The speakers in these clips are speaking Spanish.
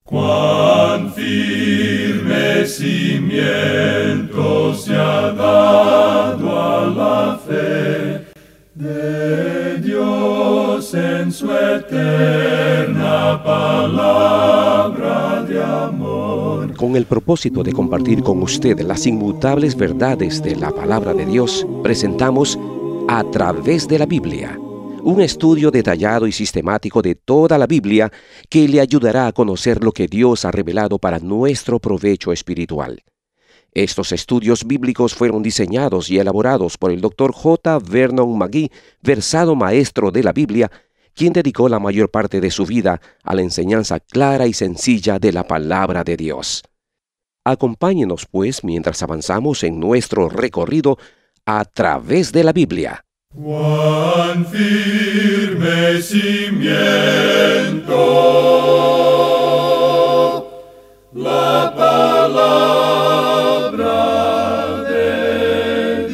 Cuán firme cimiento se ha dado a la fe de Dios en su eterna palabra de amor. Con el propósito de compartir con usted las inmutables verdades de la palabra de Dios, presentamos A Través de la Biblia, un estudio detallado y sistemático de toda la Biblia que le ayudará a conocer lo que Dios ha revelado para nuestro provecho espiritual. Estos estudios bíblicos fueron diseñados y elaborados por el Dr. J. Vernon McGee, versado maestro de la Biblia, quien dedicó la mayor parte de su vida a la enseñanza clara y sencilla de la palabra de Dios. Acompáñenos, pues, mientras avanzamos en nuestro recorrido a través de la Biblia. Cuán firme cimiento la palabra de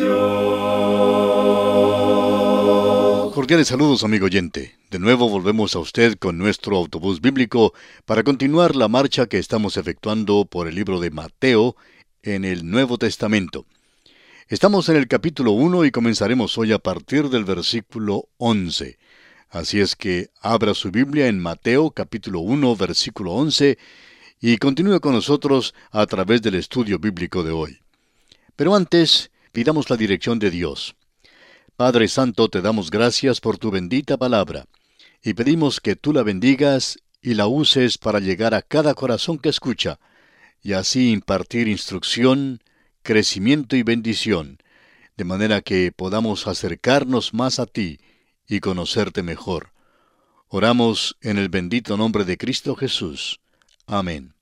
Dios. Cordiales saludos, amigo oyente. De nuevo volvemos a usted con nuestro autobús bíblico para continuar la marcha que estamos efectuando por el libro de Mateo en el Nuevo Testamento. Estamos en el capítulo 1 y comenzaremos hoy a partir del versículo 11. Así es que abra su Biblia en Mateo capítulo 1, versículo 11 y continúe con nosotros a través del estudio bíblico de hoy. Pero antes, pidamos la dirección de Dios. Padre Santo, te damos gracias por tu bendita palabra y pedimos que tú la bendigas y la uses para llegar a cada corazón que escucha y así impartir instrucción, crecimiento y bendición, de manera que podamos acercarnos más a ti y conocerte mejor. Oramos en el bendito nombre de Cristo Jesús. Amén.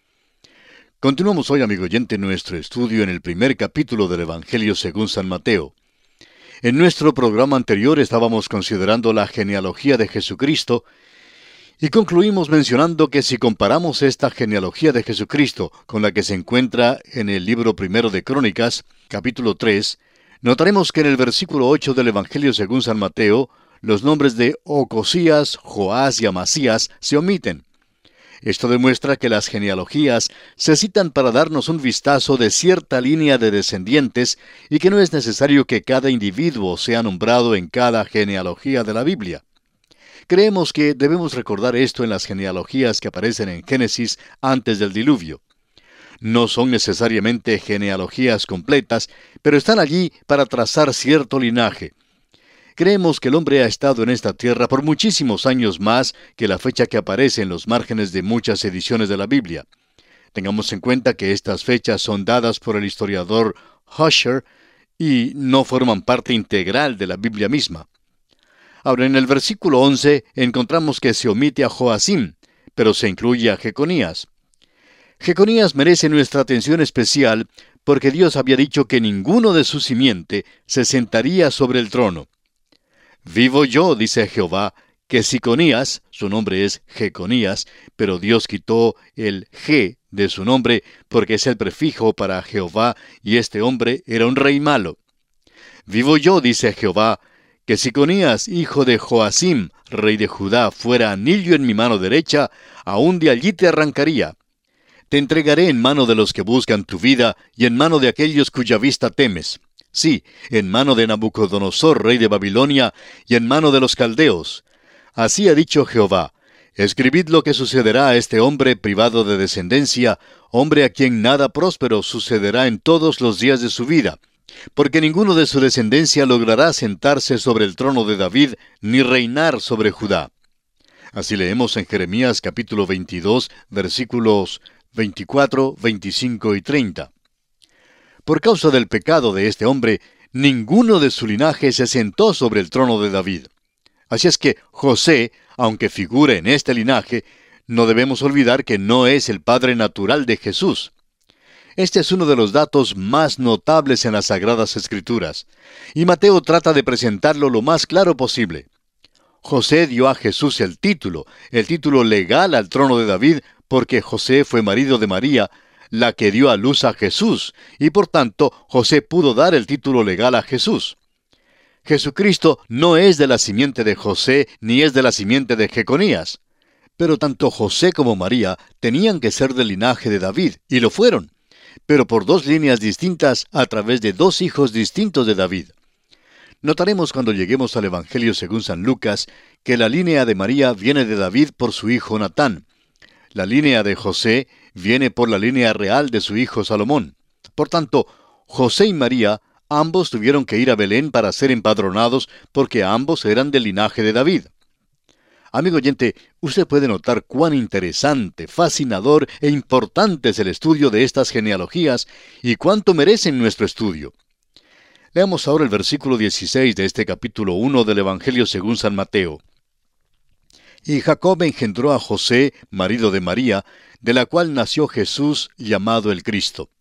Continuamos hoy, amigo oyente, nuestro estudio en el primer capítulo del Evangelio según San Mateo. En nuestro programa anterior estábamos considerando la genealogía de Jesucristo y concluimos mencionando que si comparamos esta genealogía de Jesucristo con la que se encuentra en el libro primero de Crónicas, capítulo 3, notaremos que en el versículo 8 del Evangelio según San Mateo, los nombres de Ocosías, Joás y Amasías se omiten. Esto demuestra que las genealogías se citan para darnos un vistazo de cierta línea de descendientes y que no es necesario que cada individuo sea nombrado en cada genealogía de la Biblia. Creemos que debemos recordar esto en las genealogías que aparecen en Génesis antes del diluvio. No son necesariamente genealogías completas, pero están allí para trazar cierto linaje. Creemos que el hombre ha estado en esta tierra por muchísimos años más que la fecha que aparece en los márgenes de muchas ediciones de la Biblia. Tengamos en cuenta que estas fechas son dadas por el historiador Husher y no forman parte integral de la Biblia misma. Ahora, en el versículo 11 encontramos que se omite a Joacim, pero se incluye a Jeconías. Jeconías merece nuestra atención especial porque Dios había dicho que ninguno de su simiente se sentaría sobre el trono. Vivo yo, dice Jehová, que Siconías, su nombre es Jeconías, pero Dios quitó el G de su nombre porque es el prefijo para Jehová y este hombre era un rey malo. Vivo yo, dice Jehová, que Siconías, hijo de Joacim, rey de Judá, fuera anillo en mi mano derecha, aún de allí te arrancaría. Te entregaré en mano de los que buscan tu vida, y en mano de aquellos cuya vista temes. Sí, en mano de Nabucodonosor, rey de Babilonia, y en mano de los caldeos. Así ha dicho Jehová. Escribid lo que sucederá a este hombre privado de descendencia, hombre a quien nada próspero sucederá en todos los días de su vida. Porque ninguno de su descendencia logrará sentarse sobre el trono de David, ni reinar sobre Judá. Así leemos en Jeremías capítulo 22, versículos 24, 25 y 30. Por causa del pecado de este hombre, ninguno de su linaje se sentó sobre el trono de David. Así es que José, aunque figure en este linaje, no debemos olvidar que no es el padre natural de Jesús. Este es uno de los datos más notables en las Sagradas Escrituras, y Mateo trata de presentarlo lo más claro posible. José dio a Jesús el título legal al trono de David, porque José fue marido de María, la que dio a luz a Jesús, y por tanto José pudo dar el título legal a Jesús. Jesucristo no es de la simiente de José, ni es de la simiente de Jeconías. Pero tanto José como María tenían que ser del linaje de David, y lo fueron, pero por dos líneas distintas a través de dos hijos distintos de David. Notaremos cuando lleguemos al Evangelio según San Lucas que la línea de María viene de David por su hijo Natán. La línea de José viene por la línea real de su hijo Salomón. Por tanto, José y María ambos tuvieron que ir a Belén para ser empadronados porque ambos eran del linaje de David. Amigo oyente, usted puede notar cuán interesante, fascinador e importante es el estudio de estas genealogías y cuánto merecen nuestro estudio. Leamos ahora el versículo 16 de este capítulo 1 del Evangelio según San Mateo. Y Jacob engendró a José, marido de María, de la cual nació Jesús, llamado el Cristo.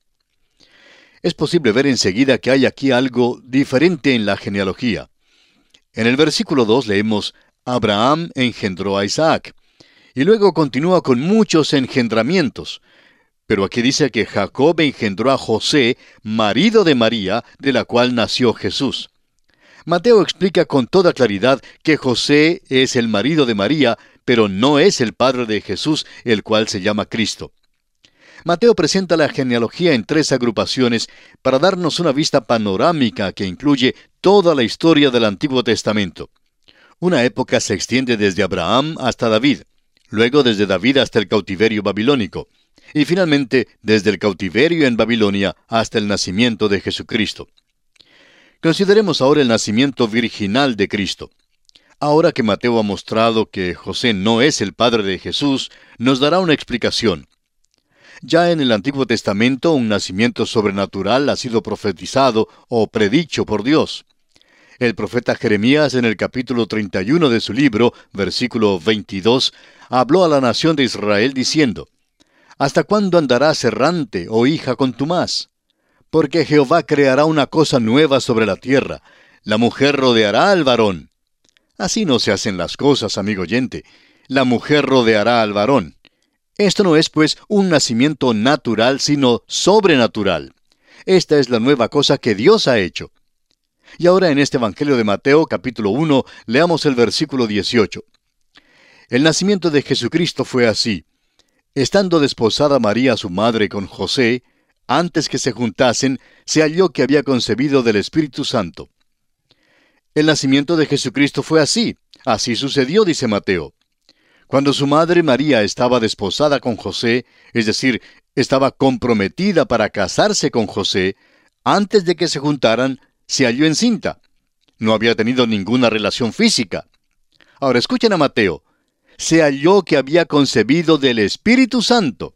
Es posible ver enseguida que hay aquí algo diferente en la genealogía. En el versículo 2 leemos, Abraham engendró a Isaac, y luego continúa con muchos engendramientos. Pero aquí dice que Jacob engendró a José, marido de María, de la cual nació Jesús. Mateo explica con toda claridad que José es el marido de María, pero no es el padre de Jesús, el cual se llama Cristo. Mateo presenta la genealogía en tres agrupaciones para darnos una vista panorámica que incluye toda la historia del Antiguo Testamento. Una época se extiende desde Abraham hasta David, luego desde David hasta el cautiverio babilónico, y finalmente desde el cautiverio en Babilonia hasta el nacimiento de Jesucristo. Consideremos ahora el nacimiento virginal de Cristo. Ahora que Mateo ha mostrado que José no es el padre de Jesús, nos dará una explicación. Ya en el Antiguo Testamento un nacimiento sobrenatural ha sido profetizado o predicho por Dios. El profeta Jeremías en el capítulo 31 de su libro, versículo 22, habló a la nación de Israel diciendo, ¿Hasta cuándo andarás errante, oh hija contumaz? Porque Jehová creará una cosa nueva sobre la tierra. La mujer rodeará al varón. Así no se hacen las cosas, amigo oyente. La mujer rodeará al varón. Esto no es, pues, un nacimiento natural, sino sobrenatural. Esta es la nueva cosa que Dios ha hecho. Y ahora en este Evangelio de Mateo, capítulo 1, leamos el versículo 18. El nacimiento de Jesucristo fue así. Estando desposada María su madre con José, antes que se juntasen, se halló que había concebido del Espíritu Santo. El nacimiento de Jesucristo fue así. Así sucedió, dice Mateo. Cuando su madre María estaba desposada con José, es decir, estaba comprometida para casarse con José, antes de que se juntaran, se halló encinta. No había tenido ninguna relación física. Ahora escuchen a Mateo. Se halló que había concebido del Espíritu Santo.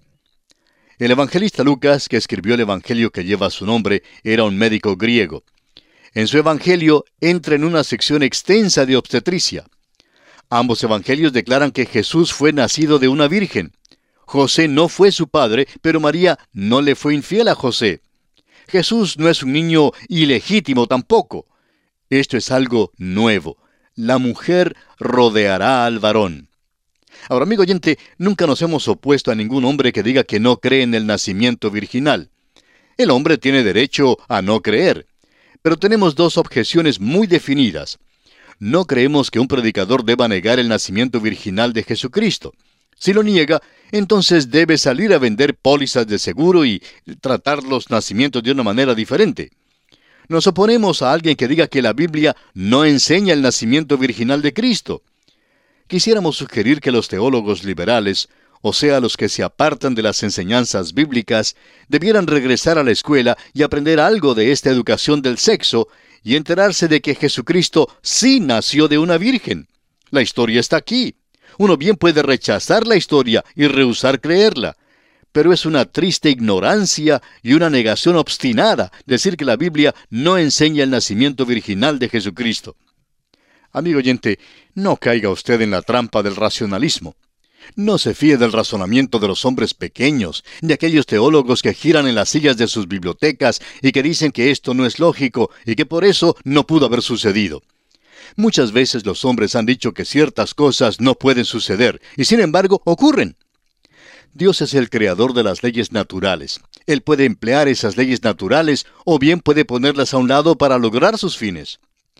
El evangelista Lucas, que escribió el evangelio que lleva su nombre, era un médico griego. En su evangelio entra en una sección extensa de obstetricia. Ambos evangelios declaran que Jesús fue nacido de una virgen. José no fue su padre, pero María no le fue infiel a José. Jesús no es un niño ilegítimo tampoco. Esto es algo nuevo. La mujer rodeará al varón. Ahora, amigo oyente, nunca nos hemos opuesto a ningún hombre que diga que no cree en el nacimiento virginal. El hombre tiene derecho a no creer. Pero tenemos dos objeciones muy definidas. No creemos que un predicador deba negar el nacimiento virginal de Jesucristo. Si lo niega, entonces debe salir a vender pólizas de seguro y tratar los nacimientos de una manera diferente. Nos oponemos a alguien que diga que la Biblia no enseña el nacimiento virginal de Cristo. Quisiéramos sugerir que los teólogos liberales, o sea, los que se apartan de las enseñanzas bíblicas, debieran regresar a la escuela y aprender algo de esta educación del sexo y enterarse de que Jesucristo sí nació de una virgen. La historia está aquí. Uno bien puede rechazar la historia y rehusar creerla, pero es una triste ignorancia y una negación obstinada decir que la Biblia no enseña el nacimiento virginal de Jesucristo. Amigo oyente, no caiga usted en la trampa del racionalismo. No se fíe del razonamiento de los hombres pequeños, de aquellos teólogos que giran en las sillas de sus bibliotecas y que dicen que esto no es lógico y que por eso no pudo haber sucedido. Muchas veces los hombres han dicho que ciertas cosas no pueden suceder, y sin embargo ocurren. Dios es el creador de las leyes naturales. Él puede emplear esas leyes naturales o bien puede ponerlas a un lado para lograr sus fines.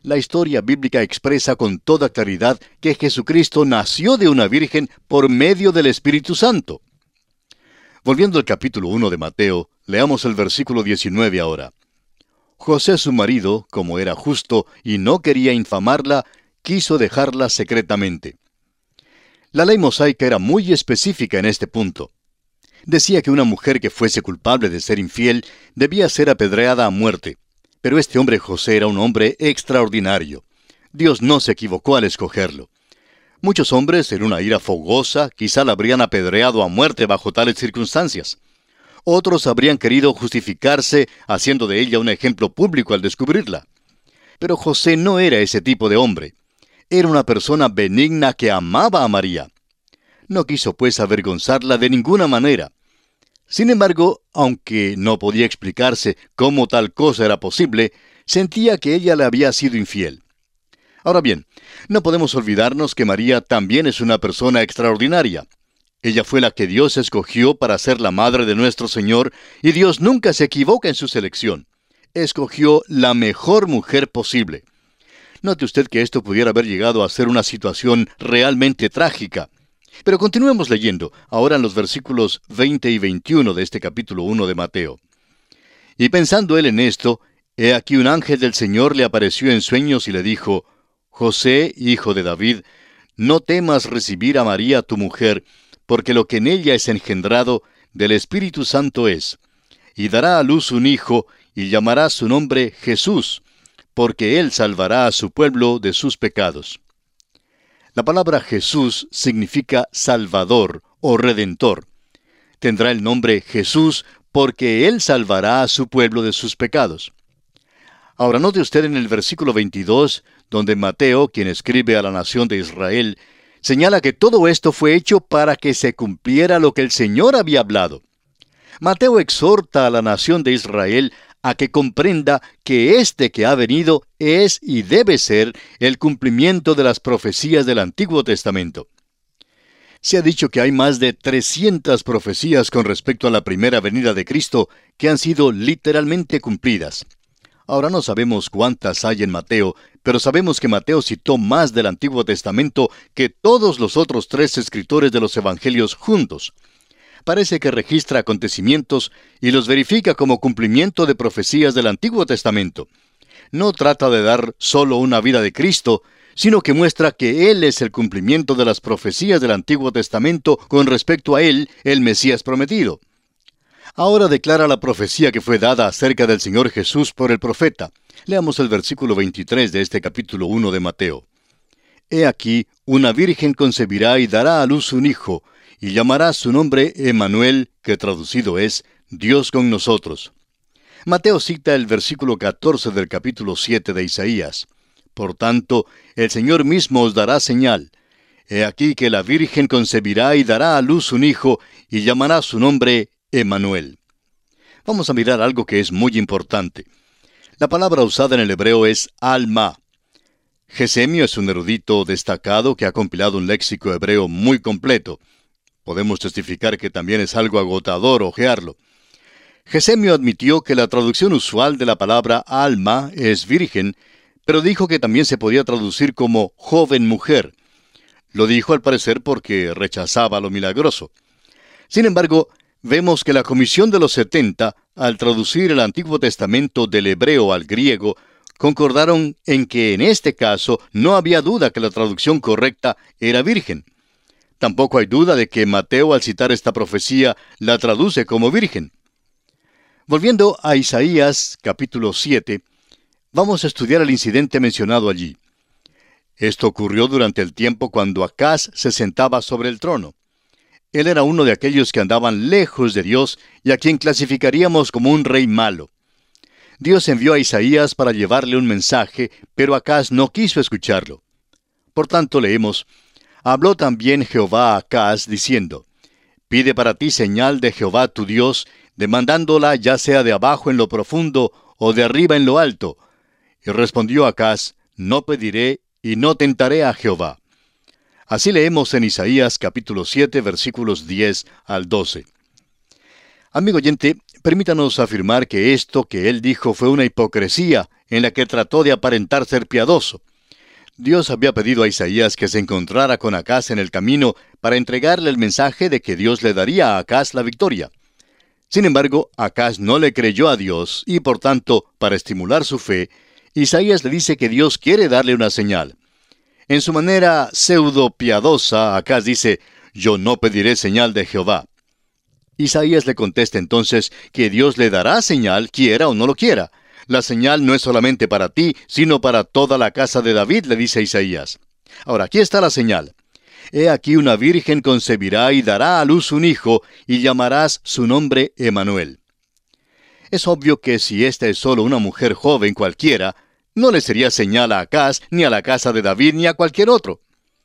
La historia bíblica expresa con toda claridad que Jesucristo nació de una virgen por medio del Espíritu Santo. Volviendo al capítulo 1 de Mateo, leamos el versículo 19 ahora. José su marido, como era justo y no quería infamarla, quiso dejarla secretamente. La ley mosaica era muy específica en este punto. Decía que una mujer que fuese culpable de ser infiel debía ser apedreada a muerte. Pero este hombre José era un hombre extraordinario. Dios no se equivocó al escogerlo. Muchos hombres, en una ira fogosa, quizá la habrían apedreado a muerte bajo tales circunstancias. Otros habrían querido justificarse haciendo de ella un ejemplo público al descubrirla. Pero José no era ese tipo de hombre. Era una persona benigna que amaba a María. No quiso pues avergonzarla de ninguna manera. Sin embargo, aunque no podía explicarse cómo tal cosa era posible, sentía que ella le había sido infiel. Ahora bien, no podemos olvidarnos que María también es una persona extraordinaria. Ella fue la que Dios escogió para ser la madre de nuestro Señor, y Dios nunca se equivoca en su selección. Escogió la mejor mujer posible. Note usted que esto pudiera haber llegado a ser una situación realmente trágica. Pero continuemos leyendo, ahora en los versículos 20 y 21 de este capítulo 1 de Mateo. Y pensando él en esto, he aquí un ángel del Señor le apareció en sueños y le dijo, José, hijo de David, no temas recibir a María tu mujer, porque lo que en ella es engendrado del Espíritu Santo es. Y dará a luz un hijo, y llamará su nombre Jesús, porque él salvará a su pueblo de sus pecados. La palabra Jesús significa Salvador o Redentor. Tendrá el nombre Jesús porque Él salvará a su pueblo de sus pecados. Ahora note usted en el versículo 22, donde Mateo, quien escribe a la nación de Israel, señala que todo esto fue hecho para que se cumpliera lo que el Señor había hablado. Mateo exhorta a la nación de Israel a que comprenda que este que ha venido es y debe ser el cumplimiento de las profecías del Antiguo Testamento. Se ha dicho que hay más de 300 profecías con respecto a la primera venida de Cristo que han sido literalmente cumplidas. Ahora no sabemos cuántas hay en Mateo, pero sabemos que Mateo citó más del Antiguo Testamento que todos los otros 3 escritores de los Evangelios juntos. Parece que registra acontecimientos y los verifica como cumplimiento de profecías del Antiguo Testamento. No trata de dar solo una vida de Cristo, sino que muestra que Él es el cumplimiento de las profecías del Antiguo Testamento con respecto a Él, el Mesías prometido. Ahora declara la profecía que fue dada acerca del Señor Jesús por el profeta. Leamos el versículo 23 de este capítulo 1 de Mateo. He aquí, una virgen concebirá y dará a luz un hijo, y llamará su nombre Emmanuel, que traducido es Dios con nosotros. Mateo cita el versículo 14 del capítulo 7 de Isaías. Por tanto, el Señor mismo os dará señal. He aquí que la virgen concebirá y dará a luz un hijo, y llamará su nombre Emmanuel. Vamos a mirar algo que es muy importante. La palabra usada en el hebreo es alma. Gesemio es un erudito destacado que ha compilado un léxico hebreo muy completo. Podemos testificar que también es algo agotador hojearlo. Gesemio admitió que la traducción usual de la palabra alma es virgen, pero dijo que también se podía traducir como joven mujer. Lo dijo al parecer porque rechazaba lo milagroso. Sin embargo, vemos que la Comisión de los 70, al traducir el Antiguo Testamento del hebreo al griego, concordaron en que en este caso no había duda que la traducción correcta era virgen. Tampoco hay duda de que Mateo, al citar esta profecía, la traduce como virgen. Volviendo a Isaías, capítulo 7, vamos a estudiar el incidente mencionado allí. Esto ocurrió durante el tiempo cuando Acaz se sentaba sobre el trono. Él era uno de aquellos que andaban lejos de Dios y a quien clasificaríamos como un rey malo. Dios envió a Isaías para llevarle un mensaje, pero Acaz no quiso escucharlo. Por tanto, leemos: Habló también Jehová a Acaz, diciendo: Pide para ti señal de Jehová tu Dios, demandándola ya sea de abajo en lo profundo o de arriba en lo alto. Y respondió Acaz: No pediré y no tentaré a Jehová. Así leemos en Isaías capítulo 7, versículos 10 al 12. Amigo oyente, permítanos afirmar que esto que él dijo fue una hipocresía en la que trató de aparentar ser piadoso. Dios había pedido a Isaías que se encontrara con Acaz en el camino para entregarle el mensaje de que Dios le daría a Acaz la victoria. Sin embargo, Acaz no le creyó a Dios y, por tanto, para estimular su fe, Isaías le dice que Dios quiere darle una señal. En su manera pseudo piadosa, Acaz dice: «Yo no pediré señal de Jehová». Isaías le contesta entonces que Dios le dará señal, quiera o no lo quiera. La señal no es solamente para ti, sino para toda la casa de David, le dice Isaías. Ahora, aquí está la señal. He aquí una virgen concebirá y dará a luz un hijo, y llamarás su nombre Emanuel. Es obvio que si esta es solo una mujer joven cualquiera, no le sería señal a Acaz, ni a la casa de David, ni a cualquier otro.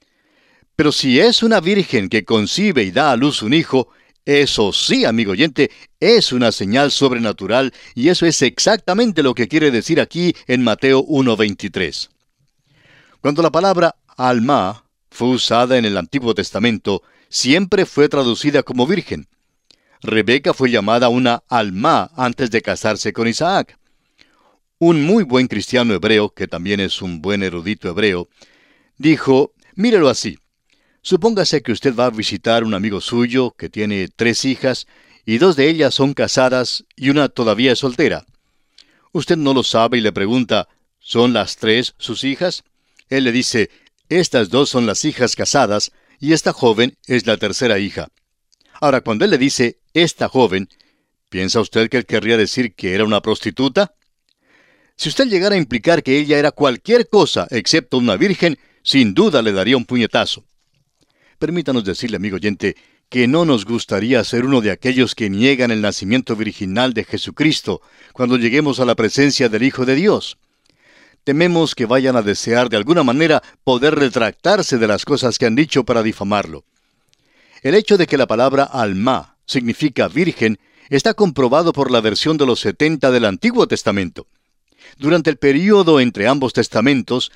Pero si es una virgen que concibe y da a luz un hijo, eso sí, amigo oyente, es una señal sobrenatural, y eso es exactamente lo que quiere decir aquí en Mateo 1:23. Cuando la palabra alma fue usada en el Antiguo Testamento, siempre fue traducida como virgen. Rebeca fue llamada una alma antes de casarse con Isaac. Un muy buen cristiano hebreo, que también es un buen erudito hebreo, dijo: mírelo así. Supóngase que usted va a visitar un amigo suyo que tiene 3 hijas, y 2 de ellas son casadas y una todavía es soltera. Usted no lo sabe y le pregunta: ¿son las 3 sus hijas? Él le dice: estas 2 son las hijas casadas, y esta joven es la tercera hija. Ahora, cuando él le dice esta joven, ¿piensa usted que él querría decir que era una prostituta? Si usted llegara a implicar que ella era cualquier cosa excepto una virgen, sin duda le daría un puñetazo. Permítanos decirle, amigo oyente, que no nos gustaría ser uno de aquellos que niegan el nacimiento virginal de Jesucristo cuando lleguemos a la presencia del Hijo de Dios. Tememos que vayan a desear de alguna manera poder retractarse de las cosas que han dicho para difamarlo. El hecho de que la palabra alma significa virgen está comprobado por la versión de los 70 del Antiguo Testamento. Durante el período entre ambos testamentos,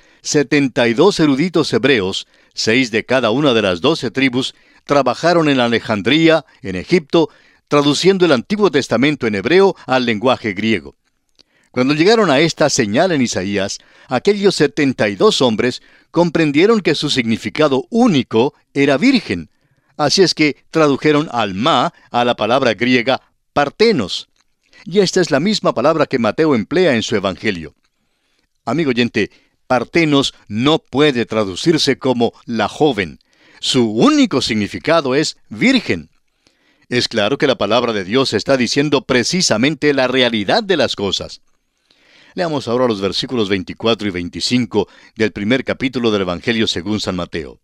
72 eruditos hebreos, 6 de cada una de las 12 tribus, trabajaron en Alejandría, en Egipto, traduciendo el Antiguo Testamento en hebreo al lenguaje griego. Cuando llegaron a esta señal en Isaías, aquellos 72 hombres comprendieron que su significado único era virgen. Así es que tradujeron alma a la palabra griega partenos. Y esta es la misma palabra que Mateo emplea en su evangelio. Amigo oyente, partenos no puede traducirse como la joven. Su único significado es virgen. Es claro que la palabra de Dios está diciendo precisamente la realidad de las cosas. Leamos ahora los versículos 24 y 25 del primer capítulo del Evangelio según San Mateo.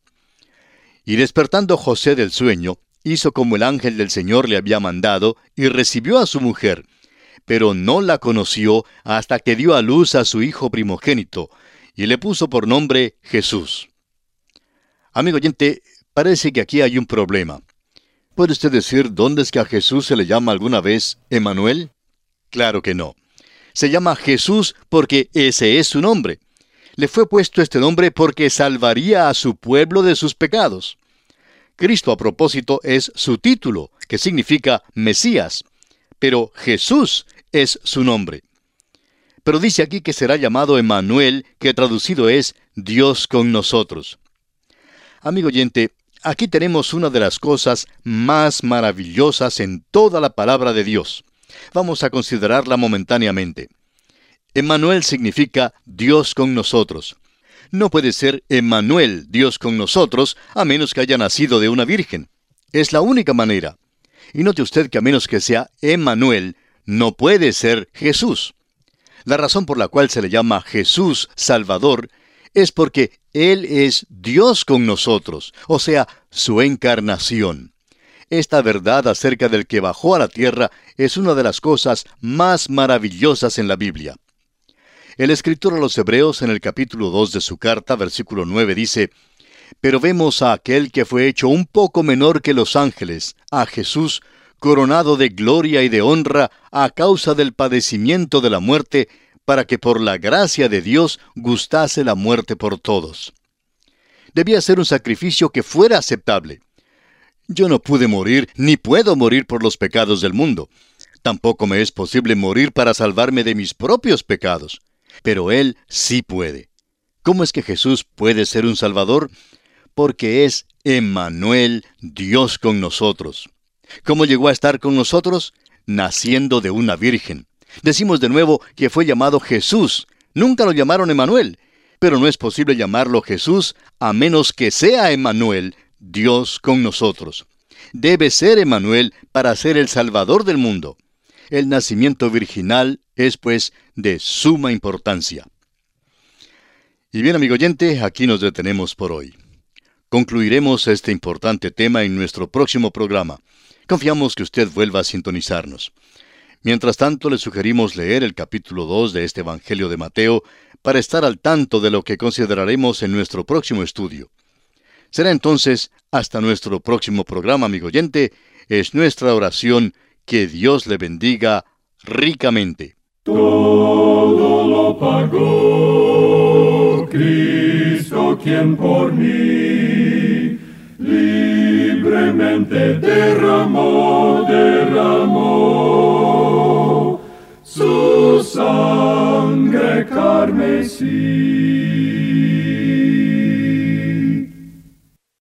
Y despertando José del sueño, hizo como el ángel del Señor le había mandado, y recibió a su mujer, pero no la conoció hasta que dio a luz a su hijo primogénito, y le puso por nombre Jesús. Amigo oyente, parece que aquí hay un problema. ¿Puede usted decir dónde es que a Jesús se le llama alguna vez Emanuel? Claro que no. Se llama Jesús porque ese es su nombre. Le fue puesto este nombre porque salvaría a su pueblo de sus pecados. Cristo, a propósito, es su título, que significa Mesías. Pero Jesús es su nombre. Pero dice aquí que será llamado Emanuel, que traducido es Dios con nosotros. Amigo oyente, aquí tenemos una de las cosas más maravillosas en toda la palabra de Dios. Vamos a considerarla momentáneamente. Emanuel significa Dios con nosotros. No puede ser Emanuel, Dios con nosotros, a menos que haya nacido de una virgen. Es la única manera. Y note usted que a menos que sea Emanuel, no puede ser Jesús. La razón por la cual se le llama Jesús Salvador es porque Él es Dios con nosotros, o sea, su encarnación. Esta verdad acerca del que bajó a la tierra es una de las cosas más maravillosas en la Biblia. El escritor a los Hebreos en el capítulo 2 de su carta, versículo 9, dice: «Pero vemos a aquel que fue hecho un poco menor que los ángeles, a Jesús, coronado de gloria y de honra a causa del padecimiento de la muerte, para que por la gracia de Dios gustase la muerte por todos». Debía ser un sacrificio que fuera aceptable. Yo no pude morir, ni puedo morir por los pecados del mundo. Tampoco me es posible morir para salvarme de mis propios pecados. Pero Él sí puede. ¿Cómo es que Jesús puede ser un Salvador? Porque es Emmanuel, Dios con nosotros. ¿Cómo llegó a estar con nosotros? Naciendo de una virgen. Decimos de nuevo que fue llamado Jesús. Nunca lo llamaron Emmanuel. Pero no es posible llamarlo Jesús a menos que sea Emmanuel, Dios con nosotros. Debe ser Emmanuel para ser el Salvador del mundo. El nacimiento virginal es, pues, de suma importancia. Y bien, amigo oyente, aquí nos detenemos por hoy. Concluiremos este importante tema en nuestro próximo programa. Confiamos que usted vuelva a sintonizarnos. Mientras tanto, le sugerimos leer el capítulo 2 de este Evangelio de Mateo para estar al tanto de lo que consideraremos en nuestro próximo estudio. Será entonces hasta nuestro próximo programa, amigo oyente. Es nuestra oración que Dios le bendiga ricamente. Todo lo pagó Cristo, quien por mí libremente derramó su sangre carmesí.